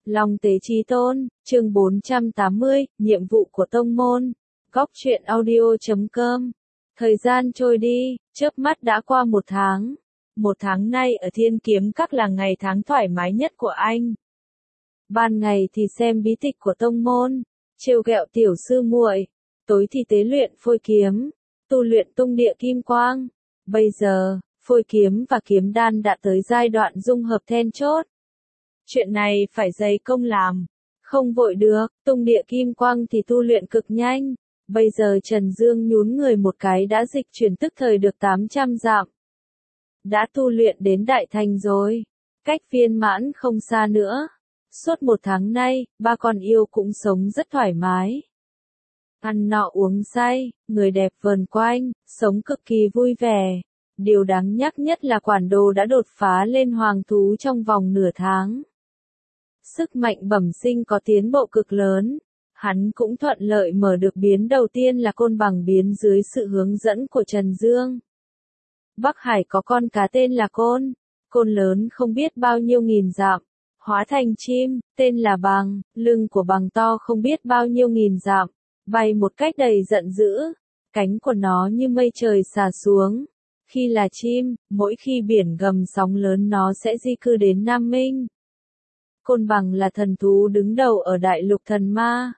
Long tế chí tôn, chương 480, nhiệm vụ của tông môn. Góc truyện audio.com. Thời gian trôi đi, chớp mắt đã qua một tháng. Một tháng nay ở Thiên Kiếm Các là ngày tháng thoải mái nhất của anh. Ban ngày thì xem bí tịch của tông môn, trêu ghẹo tiểu sư muội, tối thì tế luyện phôi kiếm, tu luyện tung địa kim quang. Bây giờ, phôi kiếm và kiếm đan đã tới giai đoạn dung hợp then chốt. Chuyện này phải dày công làm, không vội được, tung địa kim quang thì tu luyện cực nhanh. Bây giờ Trần Dương nhún người một cái đã dịch chuyển tức thời được 800 dặm. Đã tu luyện đến đại thành rồi, cách viên mãn không xa nữa. Suốt một tháng nay, ba con yêu cũng sống rất thoải mái. Ăn nọ uống say, người đẹp vờn quanh, sống cực kỳ vui vẻ. Điều đáng nhắc nhất là quản đồ đã đột phá lên hoàng thú trong vòng nửa tháng. Sức mạnh bẩm sinh có tiến bộ cực lớn. Hắn cũng thuận lợi mở được biến đầu tiên là côn bằng biến dưới sự hướng dẫn của Trần Dương. Bắc Hải có con cá tên là côn. Côn lớn không biết bao nhiêu nghìn dặm, hóa thành chim, tên là bằng, lưng của bằng to không biết bao nhiêu nghìn dặm, bay một cách đầy giận dữ. Cánh của nó như mây trời xà xuống. Khi là chim, mỗi khi biển gầm sóng lớn nó sẽ di cư đến Nam Minh. Côn bằng là thần thú đứng đầu ở đại lục thần ma.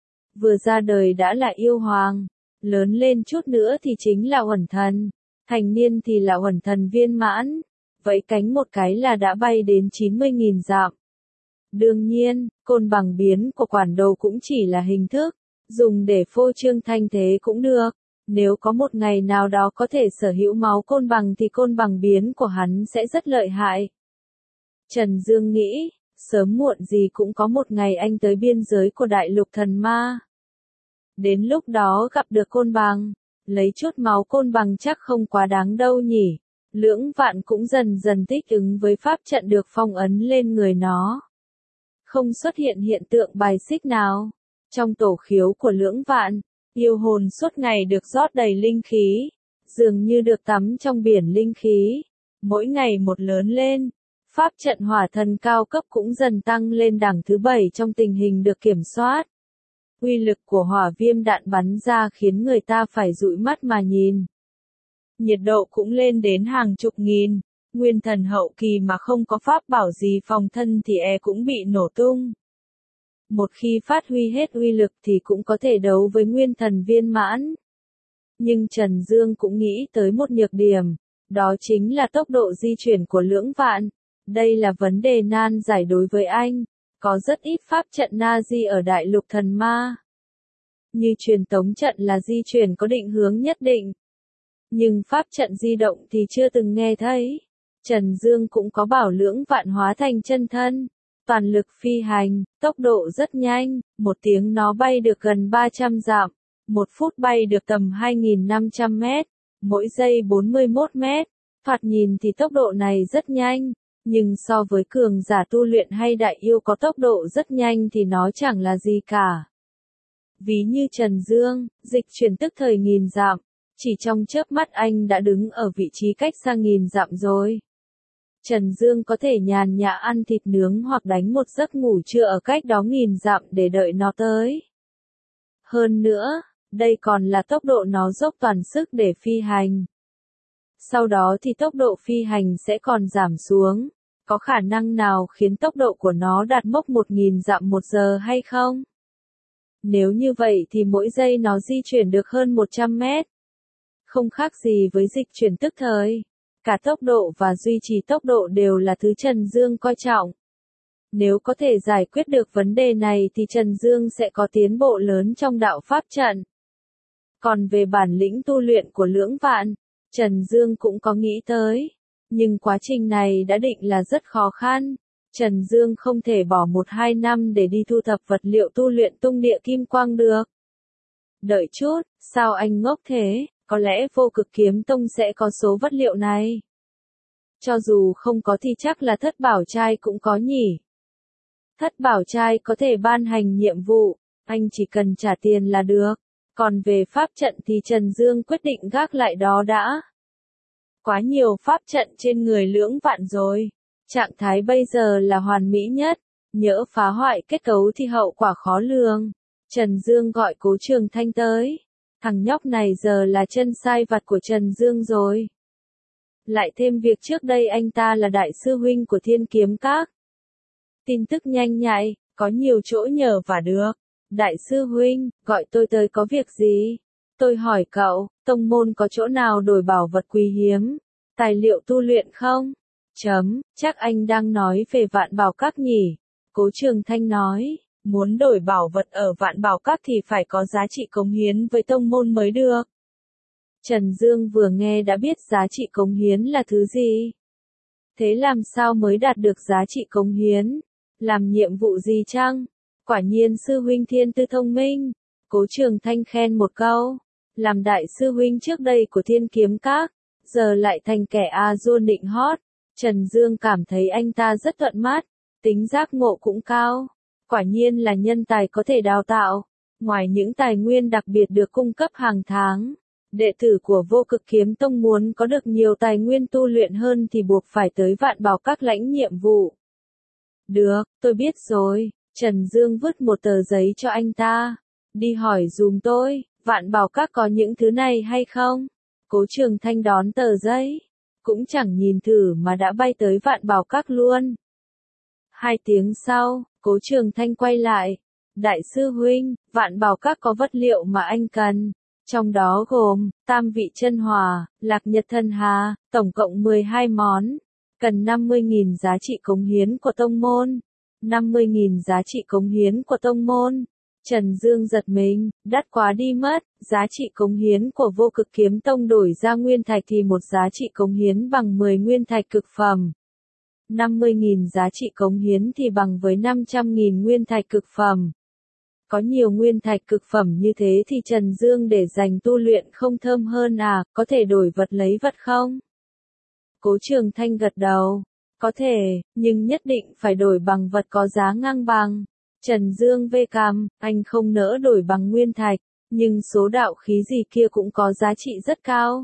Vừa ra đời đã là yêu hoàng, lớn lên chút nữa thì chính là Uẩn thần, thành niên thì là Uẩn thần viên mãn, vẫy cánh một cái là đã bay đến 90.000 dặm. Đương nhiên, côn bằng biến của quản đồ cũng chỉ là hình thức, dùng để phô trương thanh thế cũng được. Nếu có một ngày nào đó có thể sở hữu máu côn bằng thì côn bằng biến của hắn sẽ rất lợi hại. Trần Dương nghĩ, sớm muộn gì cũng có một ngày anh tới biên giới của đại lục thần ma. Đến lúc đó gặp được côn bằng, lấy chút máu côn bằng chắc không quá đáng đâu nhỉ. Lưỡng Vạn cũng dần dần thích ứng với pháp trận được phong ấn lên người nó. Không xuất hiện hiện tượng bài xích nào. Trong tổ khiếu của Lưỡng Vạn, yêu hồn suốt ngày được rót đầy linh khí, dường như được tắm trong biển linh khí. Mỗi ngày một lớn lên, pháp trận hỏa thần cao cấp cũng dần tăng lên đẳng thứ 7 trong tình hình được kiểm soát. Uy lực của hỏa viêm đạn bắn ra khiến người ta phải dụi mắt mà nhìn. Nhiệt độ cũng lên đến hàng chục nghìn, nguyên thần hậu kỳ mà không có pháp bảo gì phòng thân thì cũng bị nổ tung. Một khi phát huy hết uy lực thì cũng có thể đấu với nguyên thần viên mãn. Nhưng Trần Dương cũng nghĩ tới một nhược điểm, đó chính là tốc độ di chuyển của Lưỡng Vạn. Đây là vấn đề nan giải đối với anh. Có rất ít pháp trận Nazi ở đại lục thần ma. Như truyền tống trận là di chuyển có định hướng nhất định. Nhưng pháp trận di động thì chưa từng nghe thấy. Trần Dương cũng có bảo Lưỡng Vạn hóa thành chân thân. Toàn lực phi hành, tốc độ rất nhanh, một tiếng nó bay được gần 300 dặm, một phút bay được tầm 2.500 mét, mỗi giây 41 mét. Thoạt nhìn thì tốc độ này rất nhanh. Nhưng so với cường giả tu luyện hay đại yêu có tốc độ rất nhanh thì nó chẳng là gì cả. Ví như Trần Dương, dịch chuyển tức thời nghìn dặm, chỉ trong chớp mắt anh đã đứng ở vị trí cách xa nghìn dặm rồi. Trần Dương có thể nhàn nhã ăn thịt nướng hoặc đánh một giấc ngủ trưa ở cách đó nghìn dặm để đợi nó tới. Hơn nữa, đây còn là tốc độ nó dốc toàn sức để phi hành. Sau đó thì tốc độ phi hành sẽ còn giảm xuống. Có khả năng nào khiến tốc độ của nó đạt mốc 1.000 dặm một giờ hay không? Nếu như vậy thì mỗi giây nó di chuyển được hơn 100 mét. Không khác gì với dịch chuyển tức thời. Cả tốc độ và duy trì tốc độ đều là thứ Trần Dương coi trọng. Nếu có thể giải quyết được vấn đề này thì Trần Dương sẽ có tiến bộ lớn trong đạo pháp trận. Còn về bản lĩnh tu luyện của Lưỡng Vạn, Trần Dương cũng có nghĩ tới. Nhưng quá trình này đã định là rất khó khăn. Trần Dương không thể bỏ 1-2 năm để đi thu thập vật liệu tu luyện tung địa kim quang được. Đợi chút, sao anh ngốc thế, có lẽ Vô Cực Kiếm Tông sẽ có số vật liệu này. Cho dù không có thì chắc là Thất Bảo Trai cũng có nhỉ. Thất Bảo Trai có thể ban hành nhiệm vụ, anh chỉ cần trả tiền là được. Còn về pháp trận thì Trần Dương quyết định gác lại đó đã. Quá nhiều pháp trận trên người Lưỡng Vạn rồi. Trạng thái bây giờ là hoàn mỹ nhất, nhỡ phá hoại kết cấu thì hậu quả khó lường. Trần Dương gọi Cố Trường Thanh tới. Thằng nhóc này giờ là chân sai vặt của Trần Dương rồi. Lại thêm việc trước đây anh ta là đại sư huynh của Thiên Kiếm Các. Tin tức nhanh nhạy, có nhiều chỗ nhờ vả được. Đại sư huynh, gọi tôi tới có việc gì? Tôi hỏi cậu, tông môn có chỗ nào đổi bảo vật quý hiếm, tài liệu tu luyện không? Chắc anh đang nói về Vạn Bảo Các nhỉ? Cố Trường Thanh nói, muốn đổi bảo vật ở Vạn Bảo Các thì phải có giá trị cống hiến với tông môn mới được. Trần Dương vừa nghe đã biết giá trị cống hiến là thứ gì. Thế làm sao mới đạt được giá trị cống hiến? Làm nhiệm vụ gì chăng? Quả nhiên sư huynh thiên tư thông minh. Cố Trường Thanh khen một câu. Làm đại sư huynh trước đây của Thiên Kiếm Các, giờ lại thành kẻ A-dua nịnh hót. Trần Dương cảm thấy anh ta rất thuận mắt, tính giác ngộ cũng cao. Quả nhiên là nhân tài có thể đào tạo. Ngoài những tài nguyên đặc biệt được cung cấp hàng tháng, đệ tử của Vô Cực Kiếm Tông muốn có được nhiều tài nguyên tu luyện hơn thì buộc phải tới Vạn Bảo Các lãnh nhiệm vụ. Được, tôi biết rồi. Trần Dương vứt một tờ giấy cho anh ta. Đi hỏi dùm tôi, Vạn Bảo Các có những thứ này hay không? Cố Trường Thanh đón tờ giấy, cũng chẳng nhìn thử mà đã bay tới Vạn Bảo Các luôn. 2 tiếng sau, Cố Trường Thanh quay lại. Đại sư huynh, Vạn Bảo Các có vật liệu mà anh cần. Trong đó gồm, tam vị chân hỏa, lạc nhật thần hà, tổng cộng 12 món. Cần 50.000 giá trị cống hiến của tông môn. 50.000 giá trị cống hiến của tông môn. Trần Dương giật mình, đắt quá đi mất, giá trị cống hiến của Vô Cực Kiếm Tông đổi ra nguyên thạch thì một giá trị cống hiến bằng 10 nguyên thạch cực phẩm. 50.000 giá trị cống hiến thì bằng với 500.000 nguyên thạch cực phẩm. Có nhiều nguyên thạch cực phẩm như thế thì Trần Dương để dành tu luyện không thơm hơn à, có thể đổi vật lấy vật không? Cố Trường Thanh gật đầu. Có thể, nhưng nhất định phải đổi bằng vật có giá ngang bằng. Trần Dương vê cằm, anh không nỡ đổi bằng nguyên thạch, nhưng số đạo khí gì kia cũng có giá trị rất cao.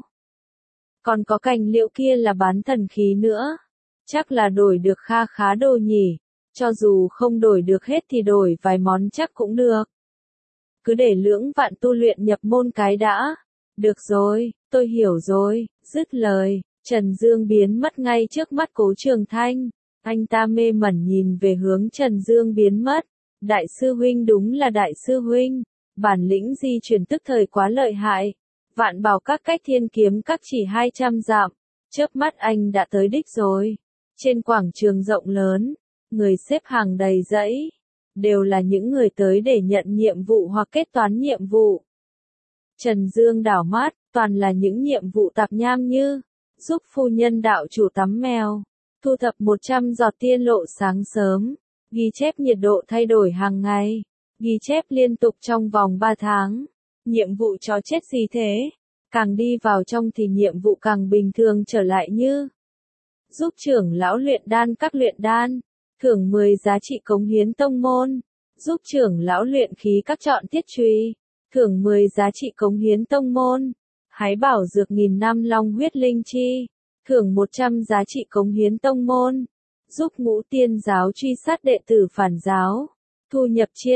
Còn có cành liệu kia là bán thần khí nữa. Chắc là đổi được kha khá đồ nhỉ. Cho dù không đổi được hết thì đổi vài món chắc cũng được. Cứ để lưỡng vạn tu luyện nhập môn cái đã. Được rồi, tôi hiểu rồi. Dứt lời, Trần Dương biến mất ngay trước mắt Cố Trường Thanh. Anh ta mê mẩn nhìn về hướng Trần Dương biến mất. Đại sư huynh đúng là đại sư huynh. Bản lĩnh di chuyển tức thời quá lợi hại. Vạn Bảo Các cách Thiên Kiếm Các chỉ 200 dặm. Chớp mắt anh đã tới đích rồi. Trên quảng trường rộng lớn, người xếp hàng đầy dãy. Đều là những người tới để nhận nhiệm vụ hoặc kết toán nhiệm vụ. Trần Dương đảo mắt, toàn là những nhiệm vụ tạp nham như giúp phu nhân đạo chủ tắm mèo, thu thập 100 giọt tiên lộ sáng sớm, ghi chép nhiệt độ thay đổi hàng ngày, ghi chép liên tục trong vòng 3 tháng. Nhiệm vụ chó chết gì thế? Càng đi vào trong thì nhiệm vụ càng bình thường trở lại như giúp trưởng lão luyện đan các luyện đan, thưởng 10 giá trị cống hiến tông môn, giúp trưởng lão luyện khí các chọn thiết chùy, thưởng 10 giá trị cống hiến tông môn, hái bảo dược 1000 năm long huyết linh chi, thưởng 100 giá trị cống hiến tông môn, giúp Ngũ Tiên giáo truy sát đệ tử phản giáo, thu nhập chia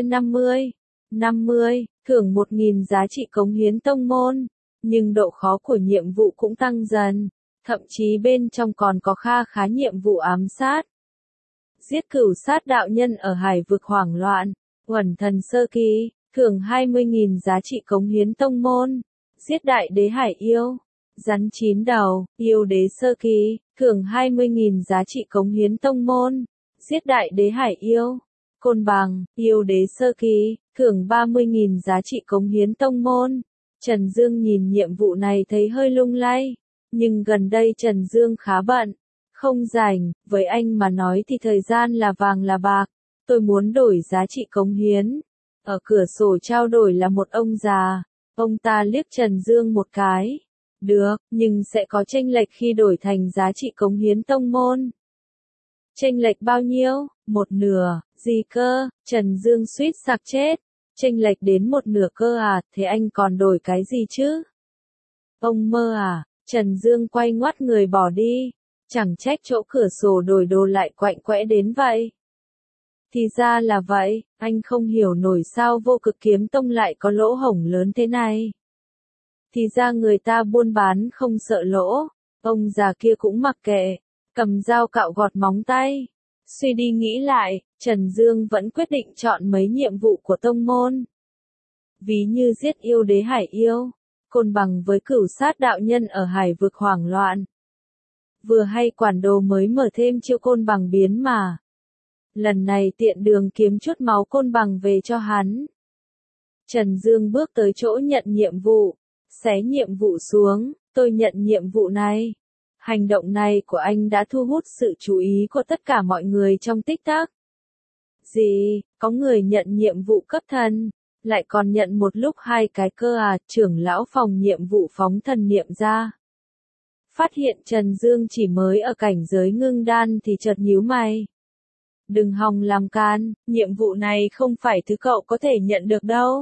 50, thưởng 1000 giá trị cống hiến tông môn, nhưng độ khó của nhiệm vụ cũng tăng dần, thậm chí bên trong còn có kha khá nhiệm vụ ám sát. Giết cửu sát đạo nhân ở hải vực hoảng loạn, Uẩn Thần sơ kỳ, thưởng 20.000 giá trị cống hiến tông môn. Giết đại đế hải yêu, rắn 9 đầu, yêu đế sơ kỳ, thưởng 20.000 giá trị cống hiến tông môn. Giết đại đế hải yêu, Côn Bằng, yêu đế sơ kỳ, thưởng 30.000 giá trị cống hiến tông môn. Trần Dương nhìn nhiệm vụ này thấy hơi lung lay, nhưng gần đây Trần Dương khá bận, không rảnh, với anh mà nói thì thời gian là vàng là bạc. Tôi muốn đổi giá trị cống hiến. Ở cửa sổ trao đổi là một ông già. Ông ta liếc Trần Dương một cái. Được, nhưng sẽ có chênh lệch khi đổi thành giá trị cống hiến tông môn. Chênh lệch bao nhiêu? 1/2, gì cơ? Trần Dương suýt sặc chết. Chênh lệch đến 1/2 cơ à, thế anh còn đổi cái gì chứ? Ông mơ à? Trần Dương quay ngoắt người bỏ đi. Chẳng trách chỗ cửa sổ đổi đồ lại quạnh quẽ đến vậy. Thì ra là vậy, anh không hiểu nổi sao Vô Cực Kiếm Tông lại có lỗ hổng lớn thế này. Thì ra người ta buôn bán không sợ lỗ, ông già kia cũng mặc kệ, cầm dao cạo gọt móng tay. Suy đi nghĩ lại, Trần Dương vẫn quyết định chọn mấy nhiệm vụ của tông môn. Ví như giết yêu đế hải yêu, côn bằng với cửu sát đạo nhân ở hải vực hoảng loạn. Vừa hay quản đồ mới mở thêm chiêu côn bằng biến mà. Lần này tiện đường kiếm chút máu côn bằng về cho hắn. Trần Dương bước tới chỗ nhận nhiệm vụ, xé nhiệm vụ xuống, tôi nhận nhiệm vụ này. Hành động này của anh đã thu hút sự chú ý của tất cả mọi người trong tích tắc. Gì, có người nhận nhiệm vụ cấp thần, lại còn nhận một lúc 2 cái cơ à, trưởng lão phòng nhiệm vụ phóng thần niệm ra. Phát hiện Trần Dương chỉ mới ở cảnh giới ngưng đan thì chợt nhíu mày. Đừng hòng làm can, nhiệm vụ này không phải thứ cậu có thể nhận được đâu.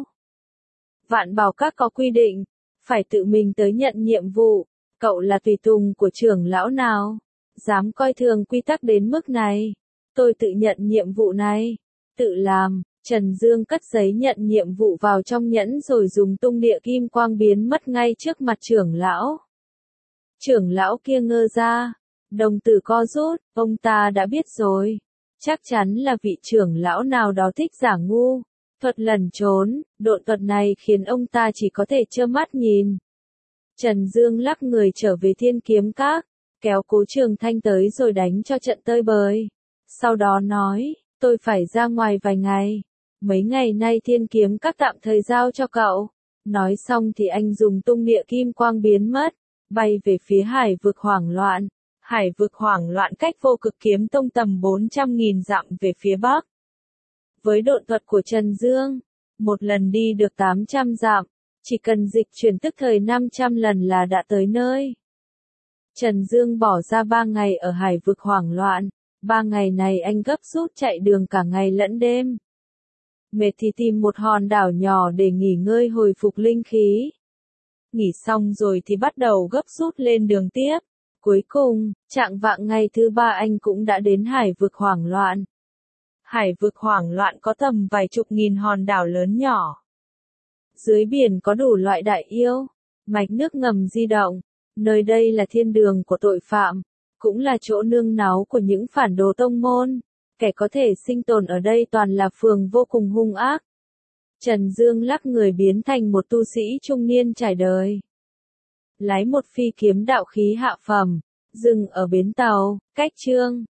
Vạn Bảo Các có quy định, phải tự mình tới nhận nhiệm vụ, cậu là tùy tùng của trưởng lão nào, dám coi thường quy tắc đến mức này. Tôi tự nhận nhiệm vụ này, tự làm. Trần Dương cất giấy nhận nhiệm vụ vào trong nhẫn rồi dùng tung địa kim quang biến mất ngay trước mặt trưởng lão. Trưởng lão kia ngơ ra, đồng tử co rút, ông ta đã biết rồi. Chắc chắn là vị trưởng lão nào đó thích giả ngu, thuật lẩn trốn, độ thuật này khiến ông ta chỉ có thể trơ mắt nhìn. Trần Dương lắc người trở về Thiên Kiếm Các, kéo Cố Trường Thanh tới rồi đánh cho trận tơi bời. Sau đó nói, tôi phải ra ngoài vài ngày. Mấy ngày nay Thiên Kiếm Các tạm thời giao cho cậu. Nói xong thì anh dùng tung địa kim quang biến mất, bay về phía hải vực hoảng loạn. Hải vực hoảng loạn cách Vô Cực Kiếm Tông tầm 400.000 dặm về phía bắc. Với độ thuật của Trần Dương, một lần đi được 800 dặm, chỉ cần dịch chuyển tức thời 500 lần là đã tới nơi. Trần Dương bỏ ra 3 ngày ở hải vực hoảng loạn, 3 ngày này anh gấp rút chạy đường cả ngày lẫn đêm. Mệt thì tìm một hòn đảo nhỏ để nghỉ ngơi hồi phục linh khí. Nghỉ xong rồi thì bắt đầu gấp rút lên đường tiếp. Cuối cùng, chạng vạng ngày thứ 3 anh cũng đã đến hải vực hoảng loạn. Hải vực hoảng loạn có tầm vài chục nghìn hòn đảo lớn nhỏ. Dưới biển có đủ loại đại yêu, mạch nước ngầm di động. Nơi đây là thiên đường của tội phạm, cũng là chỗ nương náu của những phản đồ tông môn. Kẻ có thể sinh tồn ở đây toàn là phường vô cùng hung ác. Trần Dương lắc người biến thành một tu sĩ trung niên trải đời. Lái một phi kiếm đạo khí hạ phẩm, dừng ở bến tàu, cách Trương